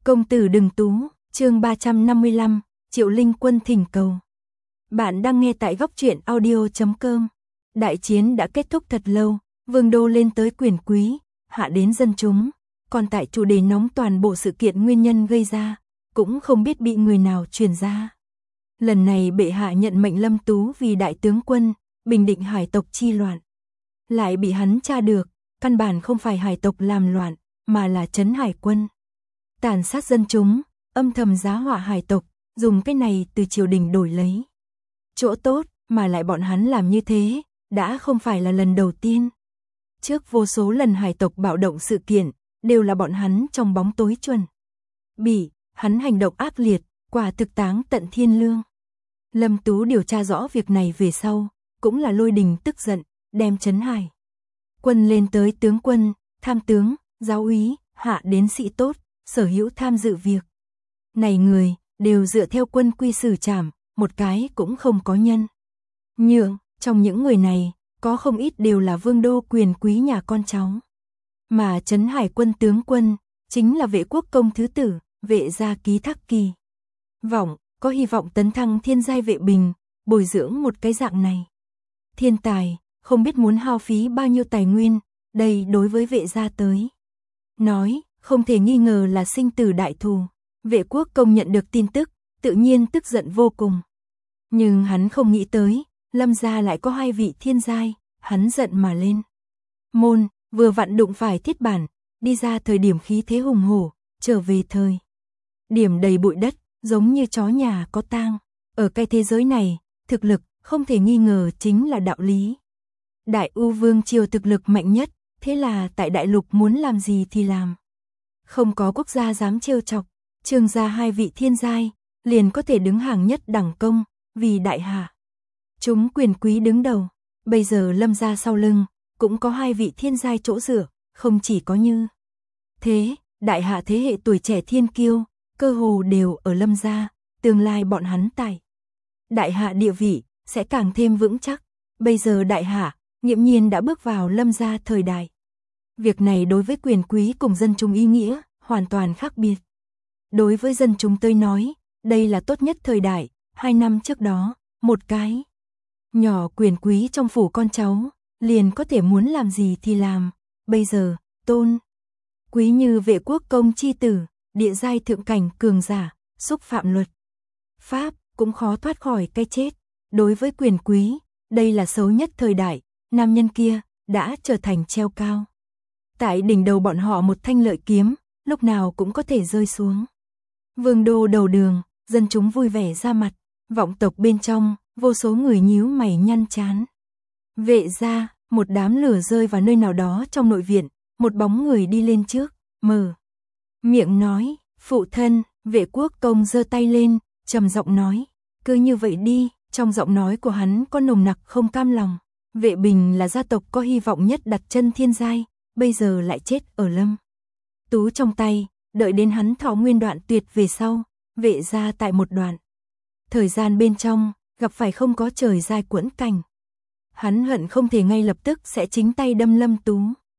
Công tử đừng tú, chương 355, Triệu Linh Quân thỉnh cầu. Bạn đang nghe tại góc truyện audio.com. Đại chiến đã kết thúc thật lâu, vương đô lên tới quyền quý, hạ đến dân chúng, còn tại chủ đề nóng toàn bộ sự kiện nguyên nhân gây ra, cũng không biết bị người nào truyền ra. Lần này bệ hạ nhận mệnh Lâm Tú vì đại tướng quân, bình định hải tộc chi loạn. Lại bị hắn tra được, căn bản không phải hải tộc làm loạn, mà là trấn hải quân. Tàn sát dân chúng, âm thầm giá họa hải tộc, dùng cái này từ triều đình đổi lấy chỗ tốt, mà lại bọn hắn làm như thế, đã không phải là lần đầu tiên. Trước vô số lần hải tộc bạo động sự kiện, đều là bọn hắn trong bóng tối chuẩn bị, hắn hành động ác liệt, quả thực táng tận thiên lương. Lâm Tú điều tra rõ việc này về sau, cũng là lôi đình tức giận, đem trấn hải quân lên tới tướng quân, tham tướng, giáo úy, hạ đến sĩ tốt, sở hữu tham dự việc này người, đều dựa theo quân quy xử trảm, một cái cũng không có nhân nhượng. Trong những người này, có không ít đều là vương đô quyền quý nhà con cháu. Mà trấn hải quân tướng quân, chính là Vệ Quốc công thứ tử, Vệ gia ký thác kỳ vọng, có hy vọng tấn thăng thiên giai vệ bình, bồi dưỡng một cái dạng này thiên tài, không biết muốn hao phí bao nhiêu tài nguyên, đây đối với Vệ gia tới nói, không thể nghi ngờ là sinh tử đại thù. Vệ Quốc công nhận được tin tức, tự nhiên tức giận vô cùng. Nhưng hắn không nghĩ tới, Lâm gia lại có 2 vị thiên giai, hắn giận mà lên. Môn, vừa vặn đụng phải thiết bản, đi ra thời điểm khí thế hùng hổ, trở về thời điểm đầy bụi đất, giống như chó nhà có tang. Ở cái thế giới này, thực lực, không thể nghi ngờ chính là đạo lý. Đại U Vương triều thực lực mạnh nhất, thế là tại đại lục muốn làm gì thì làm. Không có quốc gia dám trêu chọc, Trương gia 2 vị thiên giai, liền có thể đứng hàng nhất đẳng công, vì đại hạ. Chúng quyền quý đứng đầu, bây giờ Lâm gia sau lưng, cũng có 2 vị thiên giai chỗ dựa, không chỉ có như thế, đại hạ thế hệ tuổi trẻ thiên kiêu, cơ hồ đều ở Lâm gia, tương lai bọn hắn tại đại hạ địa vị, sẽ càng thêm vững chắc. Bây giờ đại hạ, nghiễm nhiên đã bước vào Lâm gia thời đại. Việc này đối với quyền quý cùng dân chúng ý nghĩa, hoàn toàn khác biệt. Đối với dân chúng tôi nói, đây là tốt nhất thời đại. 2 năm trước đó, một cái nhỏ quyền quý trong phủ con cháu, liền có thể muốn làm gì thì làm. Bây giờ, tôn quý như Vệ Quốc công chi tử, địa giai thượng cảnh cường giả, xúc phạm luật pháp, cũng khó thoát khỏi cái chết. Đối với quyền quý, đây là xấu nhất thời đại, nam nhân kia, đã trở thành treo cao. Tại đỉnh đầu bọn họ một thanh lợi kiếm, lúc nào cũng có thể rơi xuống. Vương đô đầu đường, dân chúng vui vẻ ra mặt, vọng tộc bên trong, vô số người nhíu mày nhăn chán. Vệ gia, một đám lửa rơi vào nơi nào đó trong nội viện, một bóng người đi lên trước, mở miệng nói, phụ thân. Vệ Quốc công giơ tay lên, trầm giọng nói, cứ như vậy đi. Trong giọng nói của hắn có nồng nặc không cam lòng. Vệ Bình là gia tộc có hy vọng nhất đặt chân thiên giai, bây giờ lại chết ở Lâm Tú trong tay, đợi đến hắn thọ nguyên đoạn tuyệt về sau, Vệ gia tại một đoạn thời gian bên trong, gặp phải không có trời giai quẫn cảnh. Hắn hận không thể ngay lập tức sẽ chính tay đâm Lâm Tú.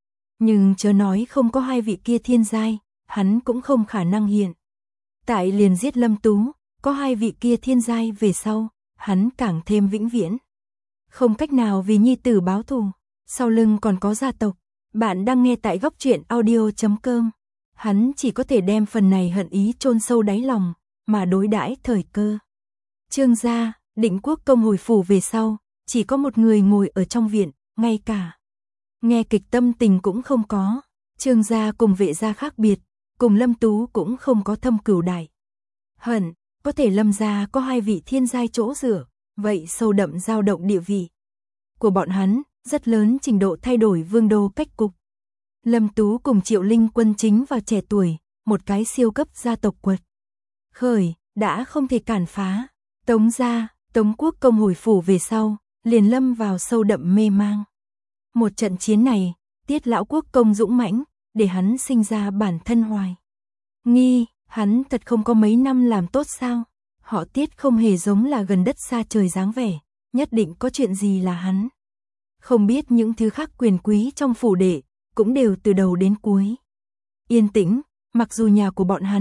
Nhưng chớ nói không có 2 vị kia thiên giai, hắn cũng không khả năng hiện tại liền giết Lâm Tú. Có 2 vị kia thiên giai về sau, hắn càng thêm vĩnh viễn không cách nào vì nhi tử báo thù. Sau lưng còn có gia tộc. Bạn đang nghe tại góc truyện audio.com. Hắn chỉ có thể đem phần này hận ý chôn sâu đáy lòng, mà đối đãi thời cơ. Trương gia, Định Quốc công hồi phủ về sau, chỉ có một người ngồi ở trong viện, ngay cả nghe kịch tâm tình cũng không có. Trương gia cùng Vệ gia khác biệt, cùng Lâm Tú cũng không có thâm cửu đại hận, có thể Lâm gia có 2 vị thiên giai chỗ dựa, vậy sâu đậm dao động địa vị của bọn hắn, rất lớn trình độ thay đổi vương đô cách cục. Lâm Tú cùng Triệu Linh Quân chính vào trẻ tuổi, một cái siêu cấp gia tộc quật khởi, đã không thể cản phá. Tống gia, Tống Quốc công hồi phủ về sau, liền lâm vào sâu đậm mê mang. Một trận chiến này, Tiết lão quốc công dũng mãnh, để hắn sinh ra bản thân hoài nghi, hắn thật không có mấy năm làm tốt sao? Họ Tiết không hề giống là gần đất xa trời dáng vẻ, nhất định có chuyện gì là hắn không biết. Những thứ khác quyền quý trong phủ đệ cũng đều từ đầu đến cuối yên tĩnh, mặc dù nhà của bọn hắn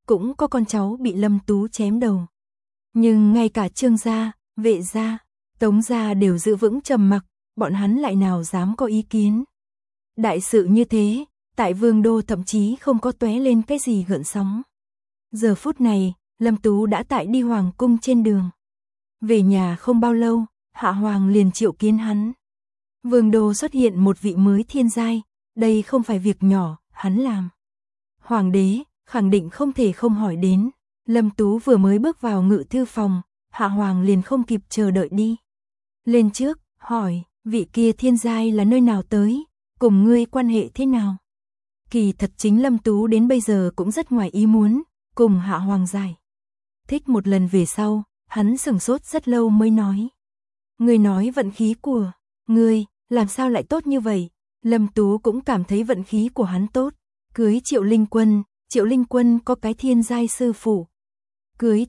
cũng có con cháu bị Lâm Tú chém đầu. Nhưng ngay cả Trương gia, Vệ gia, Tống gia đều giữ vững trầm mặc, bọn hắn lại nào dám có ý kiến. Đại sự như thế, tại Vương đô thậm chí không có tóe lên cái gì gợn sóng. Giờ phút này, Lâm Tú đã tại đi hoàng cung trên đường. Về nhà không bao lâu, Hạ Hoàng liền triệu kiến hắn. Vương đô xuất hiện một vị mới thiên giai, đây không phải việc nhỏ, hắn làm. Hoàng đế, khẳng định không thể không hỏi đến. Lâm Tú vừa mới bước vào ngự thư phòng, Hạ Hoàng liền không kịp chờ đợi đi. Lên trước, hỏi, vị kia thiên giai là nơi nào tới, cùng ngươi quan hệ thế nào? Kỳ thật chính Lâm Tú đến bây giờ cũng rất ngoài ý muốn, cùng Hạ Hoàng giải thích một lần về sau, hắn sửng sốt rất lâu mới nói. Ngươi nói vận khí của ngươi, làm sao lại tốt như vậy? Lâm Tú cũng cảm thấy vận khí của hắn tốt. Cưới Triệu Linh Quân có cái thiên giai sư phụ. Cưới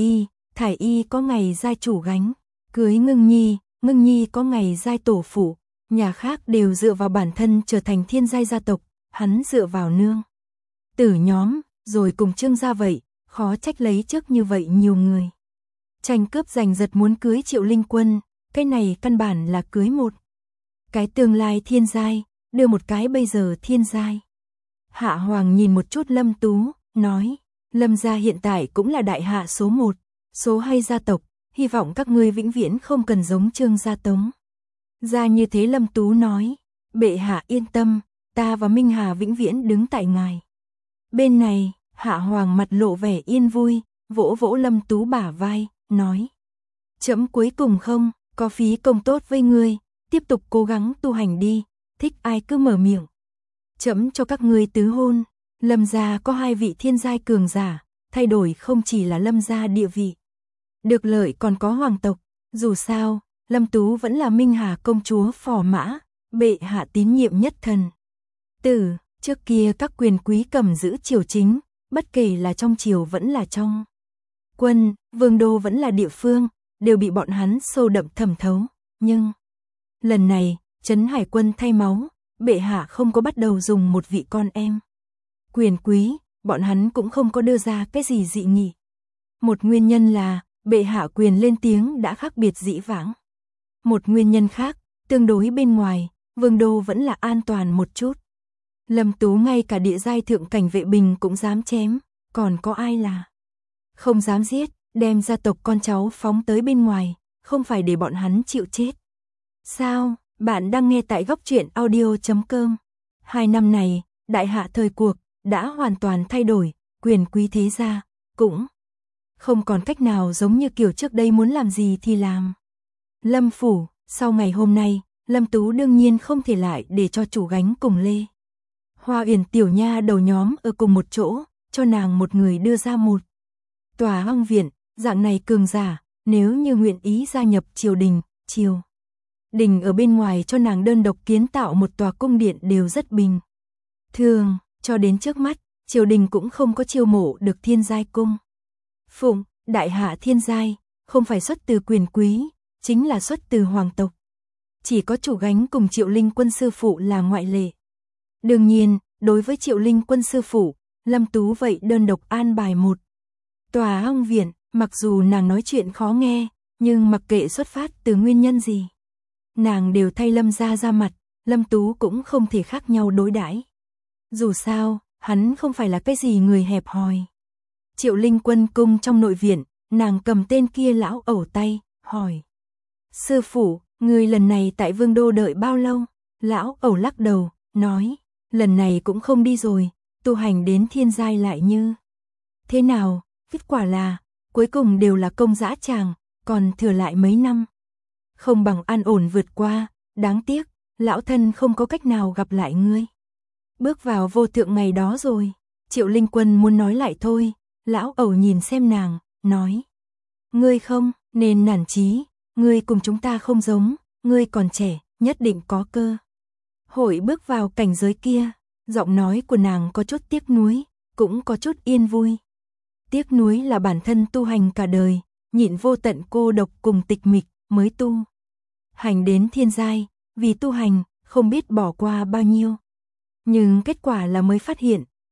Thải Y có ngày giai chủ gánh. Cưới Ngưng Nhi có ngày giai tổ phụ. Nhà khác đều dựa vào bản thân trở thành thiên giai gia tộc, hắn dựa vào nương tử nhóm, rồi cùng Trương gia vậy, khó trách lấy trước như vậy nhiều người. Tranh cướp giành giật muốn cưới Triệu Linh Quân, cái này căn bản là cưới một cái tương lai thiên giai, đưa một cái bây giờ thiên giai. Hạ Hoàng nhìn một chút Lâm Tú, nói, Lâm gia hiện tại cũng là đại hạ số 1, số 2 gia tộc, hy vọng các ngươi vĩnh viễn không cần giống Trương gia Tống gia như thế. Lâm Tú nói, bệ hạ yên tâm, ta và Minh Hà vĩnh viễn đứng tại ngài bên này. Hạ Hoàng mặt lộ vẻ yên vui, vỗ vỗ Lâm Tú bả vai, nói, trẫm cuối cùng không có phí công tốt với ngươi, tiếp tục cố gắng tu hành đi, thích ai cứ mở miệng. Trẫm cho các ngươi tứ hôn. Lâm gia có 2 vị thiên giai cường giả, thay đổi không chỉ là Lâm gia địa vị được lợi còn có hoàng tộc. Dù sao, Lâm Tú vẫn là Minh Hà công chúa phò mã, bệ hạ tín nhiệm nhất thần tử. Trước kia các quyền quý cầm giữ triều chính, bất kể là trong triều vẫn là trong quân, vương đô vẫn là địa phương, đều bị bọn hắn sâu đậm thẩm thấu. Nhưng lần này, Trấn Hải Quân thay máu, bệ hạ không có bắt đầu dùng một vị con em quyền quý, bọn hắn cũng không có đưa ra cái gì dị nghị. Một nguyên nhân là, bệ hạ quyền lên tiếng đã khác biệt dĩ vãng. Một nguyên nhân khác, tương đối bên ngoài, vương đô vẫn là an toàn một chút. Lâm Tú ngay cả địa giai thượng cảnh vệ bình cũng dám chém, còn có ai là không dám giết, đem gia tộc con cháu phóng tới bên ngoài, không phải để bọn hắn chịu chết. Sao, bạn đang nghe tại góc truyện audio.com. 2 năm này, đại hạ thời cuộc đã hoàn toàn thay đổi, quyền quý thế gia cũng không còn cách nào giống như kiểu trước đây muốn làm gì thì làm. Lâm phủ, sau ngày hôm nay, Lâm Tú đương nhiên không thể lại để cho chủ gánh cùng Lê Hoa Uyển tiểu nha đầu nhóm ở cùng một chỗ, cho nàng một người đưa ra một tòa hoang viện, dạng này cường giả, nếu như nguyện ý gia nhập triều đình ở bên ngoài cho nàng đơn độc kiến tạo một tòa cung điện đều rất bình thường. Cho đến trước mắt, triều đình cũng không có chiêu mộ được thiên giai cung phụng. Đại hạ thiên giai, không phải xuất từ quyền quý, chính là xuất từ hoàng tộc. Chỉ có chủ gánh cùng Triệu Linh Quân sư phụ là ngoại lệ. Đương nhiên, đối với Triệu Linh Quân sư phụ, Lâm Tú vậy đơn độc an bài một tòa hoang viện, mặc dù nàng nói chuyện khó nghe, nhưng mặc kệ xuất phát từ nguyên nhân gì, nàng đều thay Lâm gia ra mặt, Lâm Tú cũng không thể khác nhau đối đãi. Dù sao, hắn không phải là cái gì người hẹp hòi. Triệu Linh Quân cung trong nội viện, nàng cầm tên kia lão ẩu tay, hỏi. Sư phụ, người lần này tại Vương đô đợi bao lâu? Lão ẩu lắc đầu, nói, lần này cũng không đi rồi, tu hành đến thiên giai lại như thế nào? Kết quả là, cuối cùng đều là công dã tràng, còn thừa lại mấy năm. Không bằng an ổn vượt qua, đáng tiếc, lão thân không có cách nào gặp lại ngươi. Bước vào vô thượng ngày đó rồi, Triệu Linh Quân muốn nói lại thôi, lão ẩu nhìn xem nàng, nói. Ngươi không nên nản chí, ngươi cùng chúng ta không giống, ngươi còn trẻ, nhất định có cơ hội bước vào cảnh giới kia. Giọng nói của nàng có chút tiếc nuối, cũng có chút yên vui. Tiếc nuối là bản thân tu hành cả đời, nhịn vô tận cô độc cùng tịch mịch, mới tu hành đến thiên giai, vì tu hành, không biết bỏ qua bao nhiêu. Nhưng kết quả là mới phát hiện,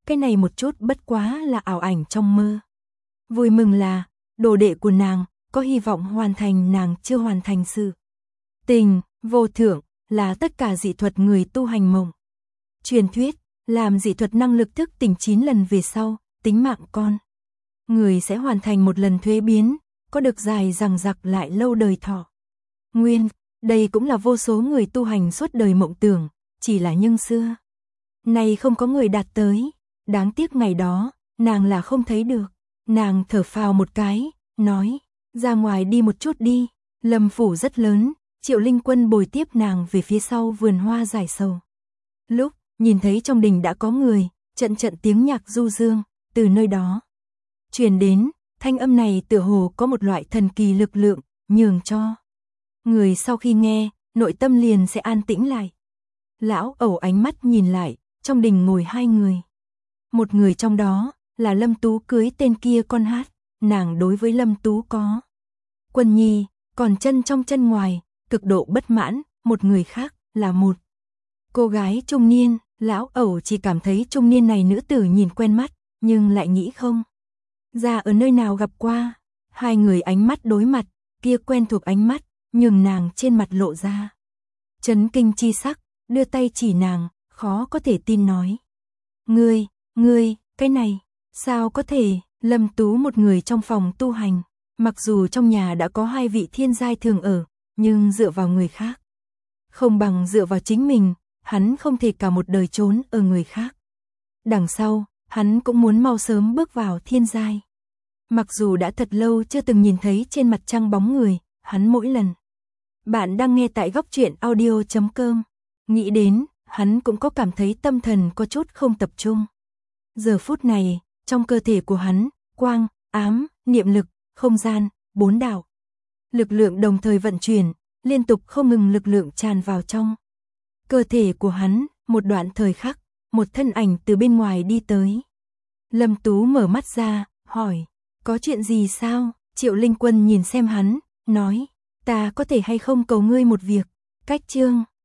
cái này một chút bất quá là ảo ảnh trong mơ. Vui mừng là, đồ đệ của nàng, có hy vọng hoàn thành nàng chưa hoàn thành sự tình, vô thượng, là tất cả dị thuật người tu hành mộng. Truyền thuyết, làm dị thuật năng lực thức tỉnh 9 lần về sau, tính mạng con người sẽ hoàn thành một lần thuế biến, có được dài dằng dặc lại lâu đời thọ. Nguyên, đây cũng là vô số người tu hành suốt đời mộng tưởng, chỉ là nhưng xưa nay không có người đạt tới, đáng tiếc ngày đó, nàng là không thấy được. Nàng thở phào một cái, nói, ra ngoài đi một chút đi, Lâm phủ rất lớn, Triệu Linh Quân bồi tiếp nàng về phía sau vườn hoa giải sầu. Lúc nhìn thấy trong đình đã có người, trận trận tiếng nhạc du dương, từ nơi đó truyền đến, thanh âm này tựa hồ có một loại thần kỳ lực lượng, nhường cho người sau khi nghe, nội tâm liền sẽ an tĩnh lại. Lão Ẩu ánh mắt nhìn lại, trong đình ngồi 2 người. Một người trong đó là Lâm Tú cưới tên kia con hát, nàng đối với Lâm Tú có Quân Nhi, còn chân trong chân ngoài, cực độ bất mãn. Một người khác là một cô gái trung niên. Lão Ẩu chỉ cảm thấy trung niên này nữ tử nhìn quen mắt, nhưng lại nghĩ không ra ở nơi nào gặp qua. 2 người ánh mắt đối mặt, kia quen thuộc ánh mắt, nhưng nàng trên mặt lộ ra chấn kinh chi sắc, đưa tay chỉ nàng, khó có thể tin nói. Ngươi, cái này, sao có thể? Lâm Tú một người trong phòng tu hành, mặc dù trong nhà đã có 2 vị thiên giai thường ở, nhưng dựa vào người khác không bằng dựa vào chính mình, hắn không thể cả một đời trốn ở người khác đằng sau, hắn cũng muốn mau sớm bước vào thiên giai. Mặc dù đã thật lâu chưa từng nhìn thấy trên mặt trăng bóng người, hắn mỗi lần. Bạn đang nghe tại góc truyện audio.com, nghĩ đến, hắn cũng có cảm thấy tâm thần có chút không tập trung. Giờ phút này, trong cơ thể của hắn, quang, ám, niệm lực, không gian, 4 đạo lực lượng đồng thời vận chuyển, liên tục không ngừng lực lượng tràn vào trong cơ thể của hắn. Một đoạn thời khắc, một thân ảnh từ bên ngoài đi tới. Lâm Tú mở mắt ra, hỏi, có chuyện gì sao? Triệu Linh Quân nhìn xem hắn, nói, ta có thể hay không cầu ngươi một việc. Cách chương